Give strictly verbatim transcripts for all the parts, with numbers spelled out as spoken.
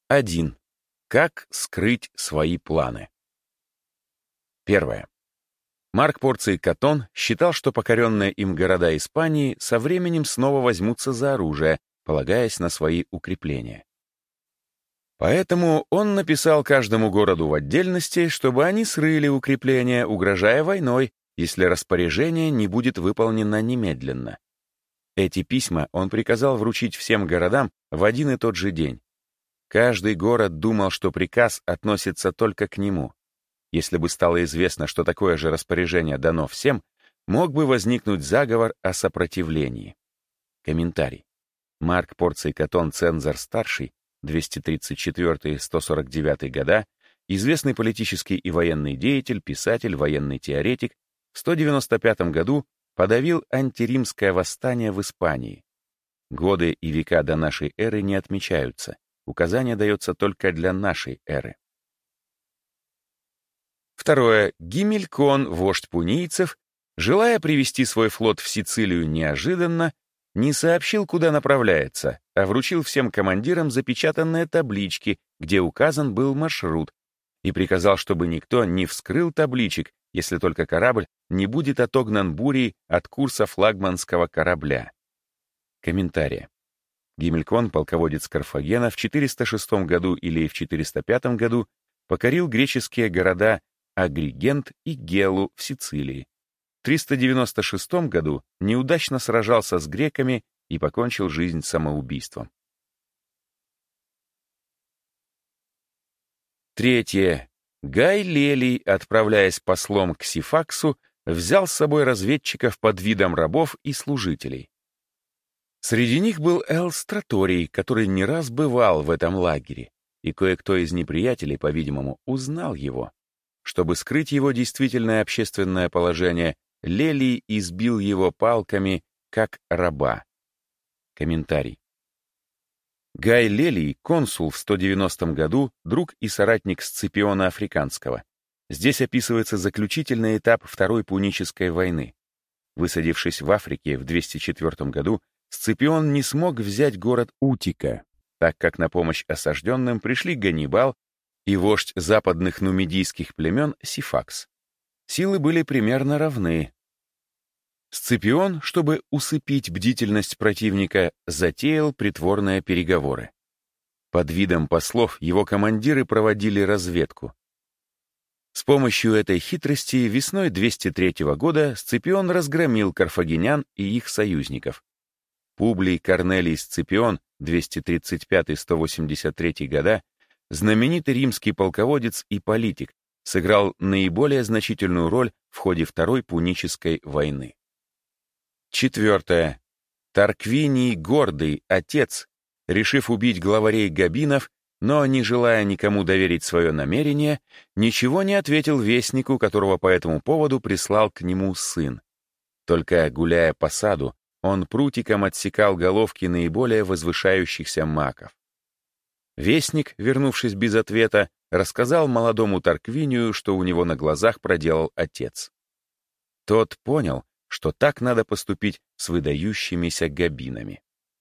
один. Как скрыть свои планы? Первое. Марк Порций Катон считал, что покоренные им города Испании со временем снова возьмутся за оружие, полагаясь на свои укрепления. Поэтому он написал каждому городу в отдельности, чтобы они срыли укрепления, угрожая войной, если распоряжение не будет выполнено немедленно. Эти письма он приказал вручить всем городам в один и тот же день. Каждый город думал, что приказ относится только к нему. Если бы стало известно, что такое же распоряжение дано всем, мог бы возникнуть заговор о сопротивлении. Комментарий. Марк Порций Катон Цензор-старший, двести тридцать четвёртый — сто сорок девятый года, известный политический и военный деятель, писатель, военный теоретик, в сто девяносто пятом году подавил антиримское восстание в Испании. Годы и века до нашей эры не отмечаются. Указание дается только для нашей эры. Второе. Гимелькон, вождь пунийцев, желая привести свой флот в Сицилию неожиданно, не сообщил, куда направляется, а вручил всем командирам запечатанные таблички, где указан был маршрут, и приказал, чтобы никто не вскрыл табличек, если только корабль не будет отогнан бурей от курса флагманского корабля. Комментарий. Гимелькон, полководец Карфагена, в четыреста шестом году или в четыреста пятом году покорил греческие города Агригент и Гелу в Сицилии. В триста девяносто шестом году неудачно сражался с греками и покончил жизнь самоубийством. Третье. Гай Лелий, отправляясь послом к Сифаксу, взял с собой разведчиков под видом рабов и служителей. Среди них был Эл Страторий, который не раз бывал в этом лагере, и кое-кто из неприятелей, по-видимому, узнал его. Чтобы скрыть его действительное общественное положение, Лелий избил его палками, как раба. Комментарий. Гай Лелий, консул в сто девяностом году, друг и соратник Сципиона Африканского. Здесь описывается заключительный этап Второй Пунической войны. Высадившись в Африке в двести четвёртом году, Сципион не смог взять город Утика, так как на помощь осажденным пришли Ганнибал и вождь западных нумидийских племен Сифакс. Силы были примерно равны. Сципион, чтобы усыпить бдительность противника, затеял притворные переговоры. Под видом послов его командиры проводили разведку. С помощью этой хитрости весной двести третьего года Сципион разгромил карфагенян и их союзников. Публий Корнелий Сципион, двести тридцать пятый — сто восемьдесят третий года, знаменитый римский полководец и политик, сыграл наиболее значительную роль в ходе Второй Пунической войны. Четвертое. Тарквиний Гордый, отец, решив убить главарей габинов, но не желая никому доверить свое намерение, ничего не ответил вестнику, которого по этому поводу прислал к нему сын. Только гуляя по саду, он прутиком отсекал головки наиболее возвышающихся маков. Вестник, вернувшись без ответа, рассказал молодому Тарквинию, что у него на глазах проделал отец. Тот понял, что так надо поступить с выдающимися габинами.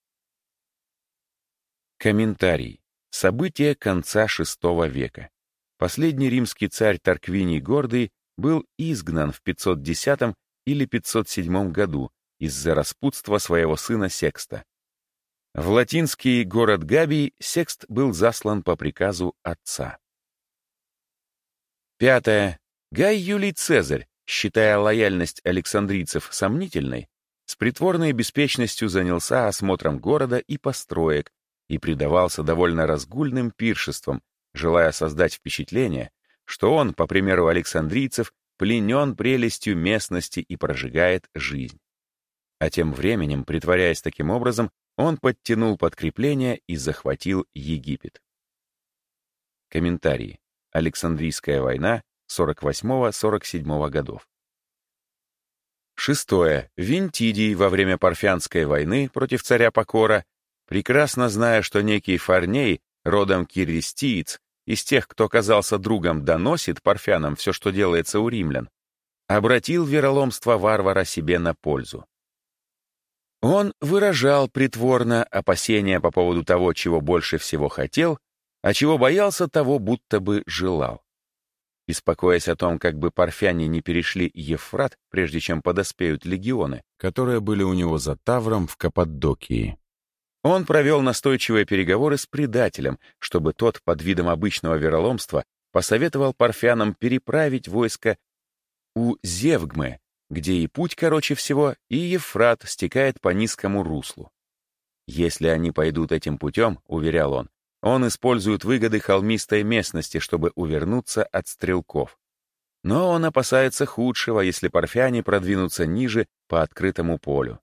Комментарий. События конца шестого века. Последний римский царь Тарквиний Гордый был изгнан в пятьсот десятом или пятьсот седьмом году из-за распутства своего сына Секста. В латинский город Габий Секст был заслан по приказу отца. Пятое. Гай Юлий Цезарь, считая лояльность александрийцев сомнительной, с притворной беспечностью занялся осмотром города и построек и предавался довольно разгульным пиршествам, желая создать впечатление, что он, по примеру александрийцев, пленен прелестью местности и прожигает жизнь. А тем временем, притворяясь таким образом, он подтянул подкрепление и захватил Египет. Комментарии. Александрийская война сорок восьмого — сорок седьмого годов. Шестое. Вентидий во время Парфянской войны против царя Покора, прекрасно зная, что некий Фарней, родом киристиец, из тех, кто казался другом, доносит парфянам все, что делается у римлян, обратил вероломство варвара себе на пользу. Он выражал притворно опасения по поводу того, чего больше всего хотел, а чего боялся, того будто бы желал. Беспокоясь о том, как бы парфяне не перешли Евфрат, прежде чем подоспеют легионы, которые были у него за Тавром в Каппадокии. Он провел настойчивые переговоры с предателем, чтобы тот под видом обычного вероломства посоветовал парфянам переправить войско у Зевгмы, где и путь короче всего, и Евфрат стекает по низкому руслу. Если они пойдут этим путем, уверял он, он использует выгоды холмистой местности, чтобы увернуться от стрелков. Но он опасается худшего, если парфяне продвинутся ниже по открытому полю.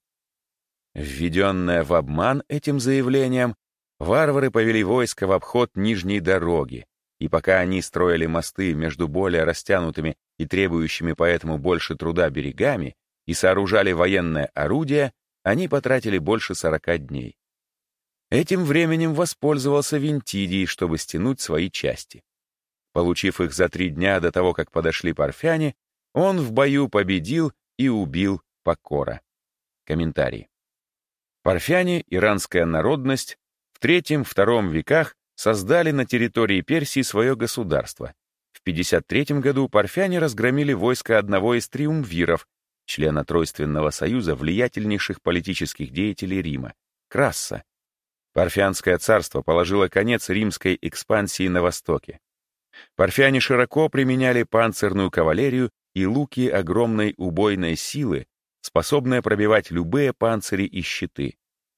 Введенное в обман этим заявлением, варвары повели войско в обход нижней дороги, и пока они строили мосты между более растянутыми и требующими поэтому больше труда берегами и сооружали военное орудие, они потратили больше сорока дней. Этим временем воспользовался Вентидий, чтобы стянуть свои части. Получив их за три дня до того, как подошли парфяне, он в бою победил и убил Пакора. Комментарий. Парфяне, иранская народность, в третьем-втором веках создали на территории Персии свое государство. В пятьдесят третьем году парфяне разгромили войско одного из триумвиров, члена Тройственного союза влиятельнейших политических деятелей Рима, Красса. Парфянское царство положило конец римской экспансии на востоке. Парфяне широко применяли панцирную кавалерию и луки огромной убойной силы, способные пробивать любые панцири и щиты.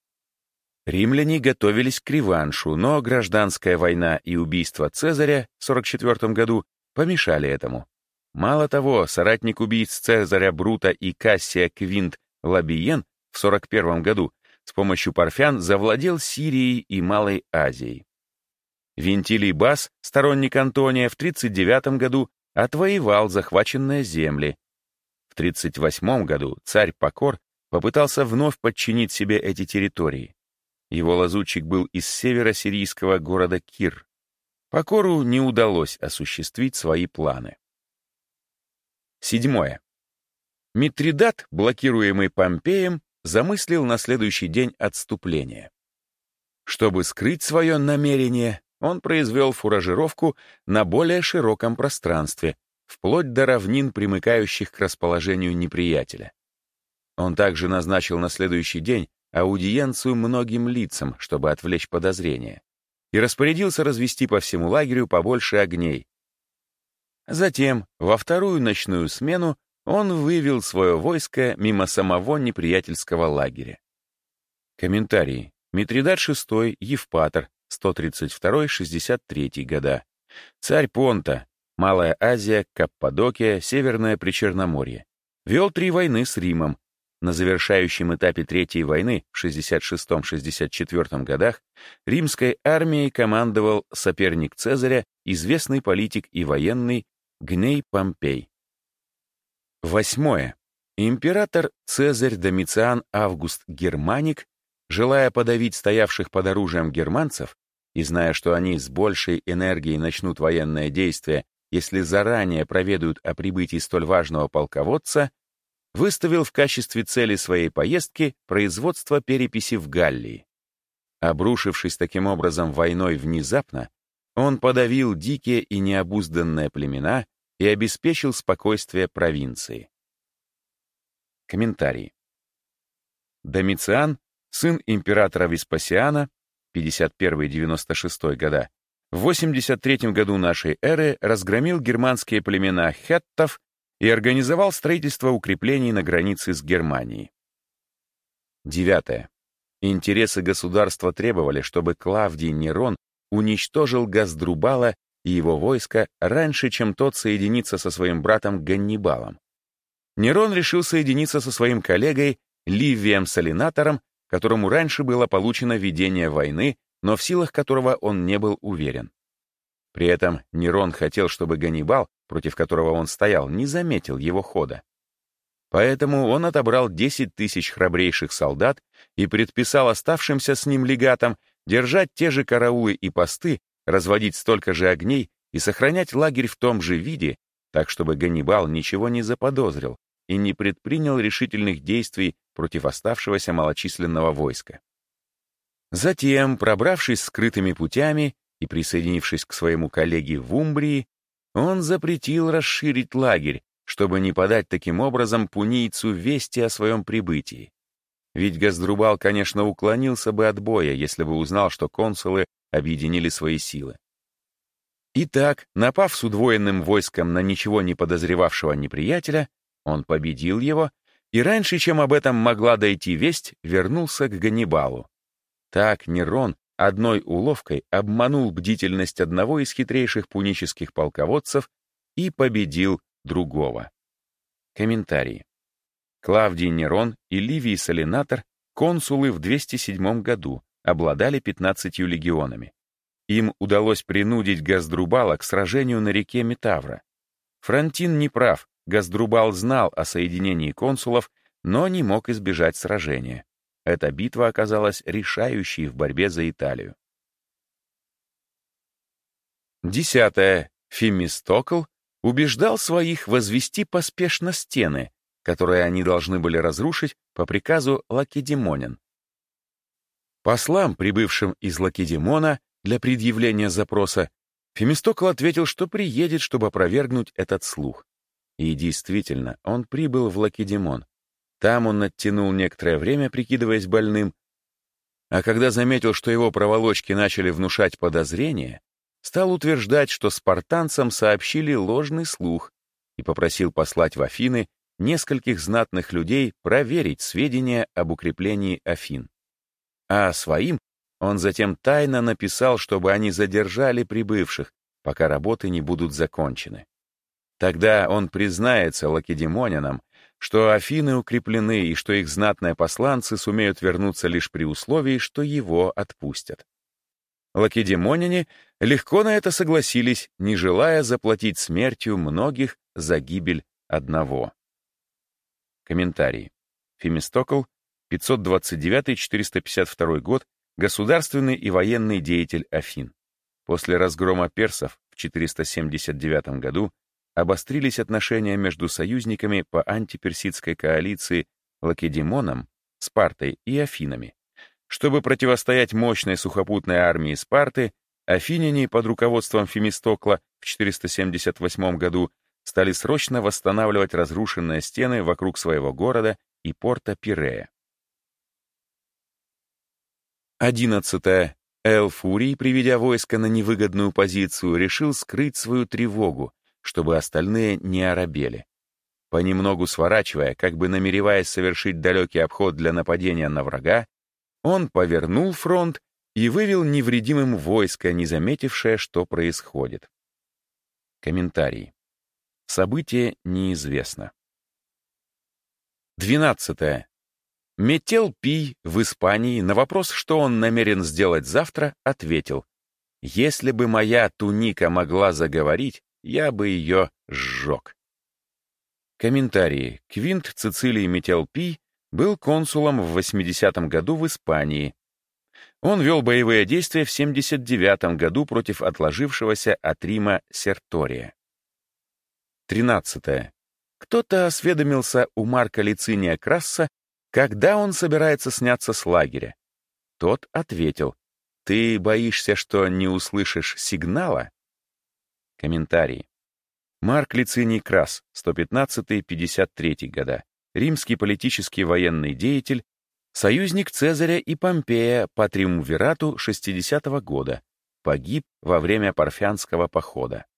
Римляне готовились к реваншу, но гражданская война и убийство Цезаря в сорок четвёртом году помешали этому. Мало того, соратник убийц Цезаря Брута и Кассия Квинт Лабиен в сорок первом году с помощью парфян завладел Сирией и Малой Азией. Вентилий Бас, сторонник Антония, в тридцать девятом году отвоевал захваченные земли. В тридцать восьмом году царь Пакор попытался вновь подчинить себе эти территории. Его лазутчик был из северо-сирийского города Кир. Пакору не удалось осуществить свои планы. Седьмое. Митридат, блокируемый Помпеем, замыслил на следующий день отступление. Чтобы скрыть свое намерение, он произвел фуражировку на более широком пространстве, вплоть до равнин, примыкающих к расположению неприятеля. Он также назначил на следующий день аудиенцию многим лицам, чтобы отвлечь подозрения, и распорядился развести по всему лагерю побольше огней. Затем, во вторую ночную смену, он вывел свое войско мимо самого неприятельского лагеря. Комментарии. Митридат шестой, Евпатор, сто тридцать второй — шестьдесят третий года. Царь Понта, Малая Азия, Каппадокия, Северное Причерноморье. Вел три войны с Римом. На завершающем этапе Третьей войны в шестьдесят шестом — шестьдесят четвёртом годах римской армией командовал соперник Цезаря, известный политик и военный Гней Помпей. Восьмое. Император Цезарь Домициан Август Германик, желая подавить стоявших под оружием германцев и зная, что они с большей энергией начнут военное действие, если заранее проведают о прибытии столь важного полководца, выставил в качестве цели своей поездки производство переписи в Галлии. Обрушившись таким образом войной внезапно, он подавил дикие и необузданные племена и обеспечил спокойствие провинции. Комментарий. Домициан, сын императора Веспасиана, пятьдесят первый — девяносто шестой года, в восемьдесят третьем году нашей эры разгромил германские племена хеттов и организовал строительство укреплений на границе с Германией. Девятое. Интересы государства требовали, чтобы Клавдий Нерон уничтожил Газдрубала и его войско раньше, чем тот соединится со своим братом Ганнибалом. Нерон решил соединиться со своим коллегой Ливием Салинатором, которому раньше было получено ведение войны, но в силах которого он не был уверен. При этом Нерон хотел, чтобы Ганнибал, против которого он стоял, не заметил его хода. Поэтому он отобрал десять тысяч храбрейших солдат и предписал оставшимся с ним легатам держать те же караулы и посты, разводить столько же огней и сохранять лагерь в том же виде, так чтобы Ганнибал ничего не заподозрил и не предпринял решительных действий против оставшегося малочисленного войска. Затем, пробравшись скрытыми путями и, присоединившись к своему коллеге в Умбрии, он запретил расширить лагерь, чтобы не подать таким образом пунийцу вести о своем прибытии. Ведь Газдрубал, конечно, уклонился бы от боя, если бы узнал, что консулы объединили свои силы. Итак, напав с удвоенным войском на ничего не подозревавшего неприятеля, он победил его и раньше, чем об этом могла дойти весть, вернулся к Ганнибалу. Так Нерон одной уловкой обманул бдительность одного из хитрейших пунических полководцев и победил другого. Комментарии. Клавдий Нерон и Ливий Салинатор, консулы в двести седьмом году, обладали пятнадцатью легионами. Им удалось принудить Газдрубала к сражению на реке Метавра. Фронтин не прав, Газдрубал знал о соединении консулов, но не мог избежать сражения. Эта битва оказалась решающей в борьбе за Италию. Десятое. Фемистокл убеждал своих возвести поспешно стены, которые они должны были разрушить по приказу лакедемонян. Послам, прибывшим из Лакедемона для предъявления запроса, Фемистокл ответил, что приедет, чтобы опровергнуть этот слух. И действительно, он прибыл в Лакедемон. Там он оттянул некоторое время, прикидываясь больным, а когда заметил, что его проволочки начали внушать подозрения, стал утверждать, что спартанцам сообщили ложный слух, и попросил послать в Афины нескольких знатных людей проверить сведения об укреплении Афин. А своим он затем тайно написал, чтобы они задержали прибывших, пока работы не будут закончены. Тогда он признается лакедемонянам, что Афины укреплены и что их знатные посланцы сумеют вернуться лишь при условии, что его отпустят. Лакедемоняне легко на это согласились, не желая заплатить смертью многих за гибель одного. Комментарий. Фемистокл, пятьсот двадцать девятый — четыреста пятьдесят второй год, государственный и военный деятель Афин. После разгрома персов в четыреста семьдесят девятом году обострились отношения между союзниками по антиперсидской коалиции Лакедемоном, Спартой и Афинами. Чтобы противостоять мощной сухопутной армии Спарты, афиняне под руководством Фемистокла в четыреста семьдесят восьмом году стали срочно восстанавливать разрушенные стены вокруг своего города и порта Пирея. Одиннадцатое. Эл-Фурий, приведя войско на невыгодную позицию, решил скрыть свою тревогу, чтобы остальные не оробели. Понемногу сворачивая, как бы намереваясь совершить далекий обход для нападения на врага, он повернул фронт и вывел невредимым войско, не заметившее, что происходит. Комментарий. Событие неизвестно. Двенадцатое. Метел Пий в Испании на вопрос, что он намерен сделать завтра, ответил: «Если бы моя туника могла заговорить, я бы ее сжег». Комментарии. Квинт Цицилий Метел Пий был консулом в восьмидесятом году в Испании. Он вел боевые действия в семьдесят девятом году против отложившегося от Рима Сертория. Тринадцатое. Кто-то осведомился у Марка Лициния Красса, когда он собирается сняться с лагеря. Тот ответил: «Ты боишься, что не услышишь сигнала?» Комментарий. Марк Лициний Красс, сто пятнадцатый — пятьдесят третий года, римский политический военный деятель, союзник Цезаря и Помпея по триумвирату шестидесятого года, погиб во время Парфянского похода.